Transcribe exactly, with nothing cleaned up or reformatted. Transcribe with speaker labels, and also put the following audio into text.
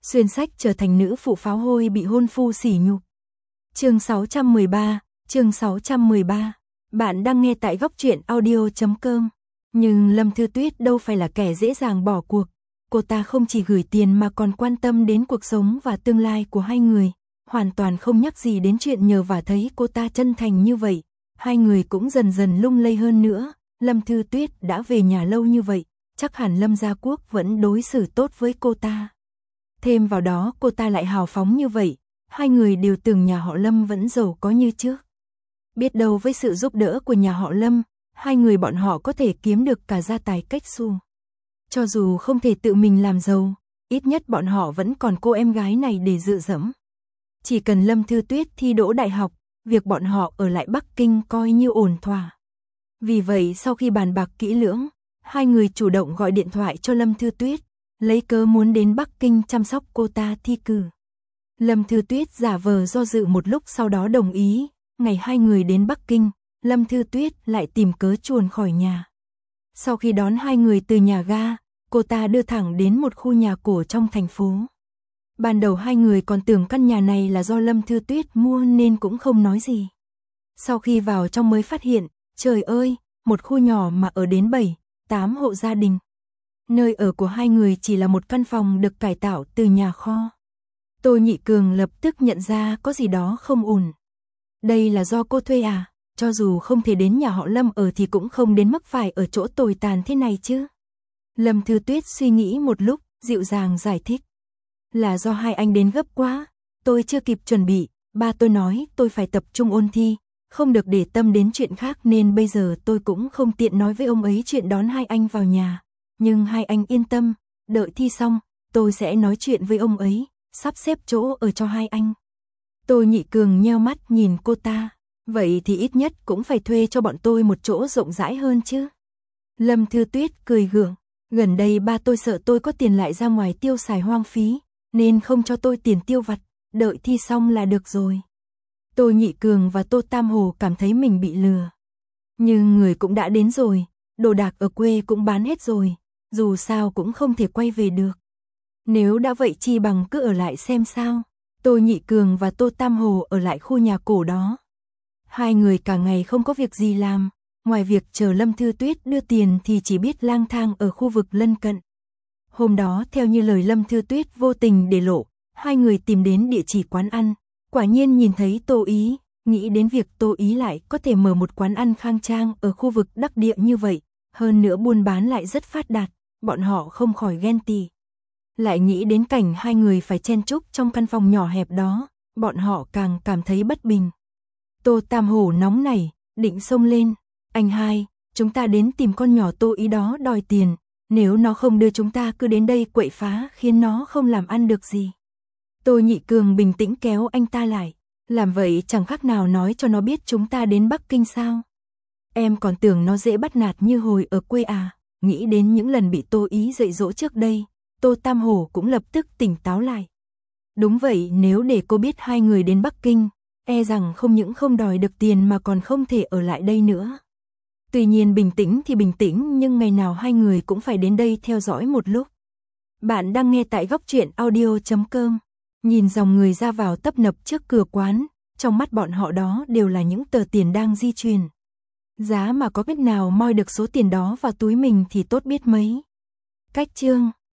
Speaker 1: xuyên sách trở thành nữ phụ pháo hôi bị hôn phu sỉ nhục. Chương sáu trăm mười ba, chương sáu trăm mười ba. Bạn đang nghe tại góc truyện audio chấm com. Nhưng Lâm Thư Tuyết đâu phải là kẻ dễ dàng bỏ cuộc. Cô ta không chỉ gửi tiền mà còn quan tâm đến cuộc sống và tương lai của hai người, hoàn toàn không nhắc gì đến chuyện nhờ vả. Thấy cô ta chân thành như vậy, hai người cũng dần dần lung lay hơn nữa. Lâm Thư Tuyết đã về nhà lâu như vậy, chắc hẳn Lâm Gia Quốc vẫn đối xử tốt với cô ta. Thêm vào đó cô ta lại hào phóng như vậy, hai người đều tưởng nhà họ Lâm vẫn giàu có như trước. Biết đâu với sự giúp đỡ của nhà họ Lâm, hai người bọn họ có thể kiếm được cả gia tài cách xu. Cho dù không thể tự mình làm giàu, ít nhất bọn họ vẫn còn cô em gái này để dựa dẫm. Chỉ cần Lâm Thư Tuyết thi đỗ đại học, việc bọn họ ở lại Bắc Kinh coi như ổn thỏa. Vì vậy sau khi bàn bạc kỹ lưỡng, hai người chủ động gọi điện thoại cho Lâm Thư Tuyết, lấy cớ muốn đến Bắc Kinh chăm sóc cô ta thi cử. Lâm Thư Tuyết giả vờ do dự một lúc sau đó đồng ý. Ngày hai người đến Bắc Kinh, Lâm Thư Tuyết lại tìm cớ chuồn khỏi nhà. Sau khi đón hai người từ nhà ga, cô ta đưa thẳng đến một khu nhà cổ trong thành phố. Ban đầu hai người còn tưởng căn nhà này là do Lâm Thư Tuyết mua nên cũng không nói gì. Sau khi vào trong mới phát hiện, trời ơi, một khu nhỏ mà ở đến bảy, tám hộ gia đình. Nơi ở của hai người chỉ là một căn phòng được cải tạo từ nhà kho. Tô Nhị Cường lập tức nhận ra có gì đó không ổn. Đây là do cô thuê à? Cho dù không thể đến nhà họ Lâm ở thì cũng không đến mức phải ở chỗ tồi tàn thế này chứ. Lâm Thư Tuyết suy nghĩ một lúc, dịu dàng giải thích. Là do hai anh đến gấp quá, tôi chưa kịp chuẩn bị, ba tôi nói tôi phải tập trung ôn thi, không được để tâm đến chuyện khác nên bây giờ tôi cũng không tiện nói với ông ấy chuyện đón hai anh vào nhà. Nhưng hai anh yên tâm, đợi thi xong, tôi sẽ nói chuyện với ông ấy, sắp xếp chỗ ở cho hai anh. Tô Nhị Cường nheo mắt nhìn cô ta, vậy thì ít nhất cũng phải thuê cho bọn tôi một chỗ rộng rãi hơn chứ. Lâm Thư Tuyết cười gượng, gần đây ba tôi sợ tôi có tiền lại ra ngoài tiêu xài hoang phí, nên không cho tôi tiền tiêu vặt, đợi thi xong là được rồi. Tô Nhị Cường và Tô Tam Hồ cảm thấy mình bị lừa. Nhưng người cũng đã đến rồi, đồ đạc ở quê cũng bán hết rồi, dù sao cũng không thể quay về được. Nếu đã vậy chi bằng cứ ở lại xem sao. Tô Nhị Cường và Tô Tam Hồ ở lại khu nhà cổ đó. Hai người cả ngày không có việc gì làm, ngoài việc chờ Lâm Thư Tuyết đưa tiền thì chỉ biết lang thang ở khu vực lân cận. Hôm đó theo như lời Lâm Thư Tuyết vô tình để lộ, hai người tìm đến địa chỉ quán ăn, quả nhiên nhìn thấy Tô Ý, nghĩ đến việc Tô Ý lại có thể mở một quán ăn khang trang ở khu vực đắc địa như vậy, hơn nữa buôn bán lại rất phát đạt, bọn họ không khỏi ghen tị. Lại nghĩ đến cảnh hai người phải chen chúc trong căn phòng nhỏ hẹp đó, bọn họ càng cảm thấy bất bình. Tô Tam Hổ nóng nảy, định xông lên, anh hai, chúng ta đến tìm con nhỏ Tô Ý đó đòi tiền, nếu nó không đưa chúng ta cứ đến đây quậy phá khiến nó không làm ăn được gì. Tô Nhị Cường bình tĩnh kéo anh ta lại, làm vậy chẳng khác nào nói cho nó biết chúng ta đến Bắc Kinh sao. Em còn tưởng nó dễ bắt nạt như hồi ở quê à, nghĩ đến những lần bị Tô Ý dạy dỗ trước đây. Tô Tam Hổ cũng lập tức tỉnh táo lại. Đúng vậy, nếu để cô biết hai người đến Bắc Kinh, e rằng không những không đòi được tiền mà còn không thể ở lại đây nữa. Tuy nhiên bình tĩnh thì bình tĩnh, nhưng ngày nào hai người cũng phải đến đây theo dõi một lúc. Bạn đang nghe tại góc truyện audio chấm com. Nhìn dòng người ra vào tấp nập trước cửa quán, trong mắt bọn họ đó đều là những tờ tiền đang di chuyển. Giá mà có cách nào moi được số tiền đó vào túi mình thì tốt biết mấy. Cách chương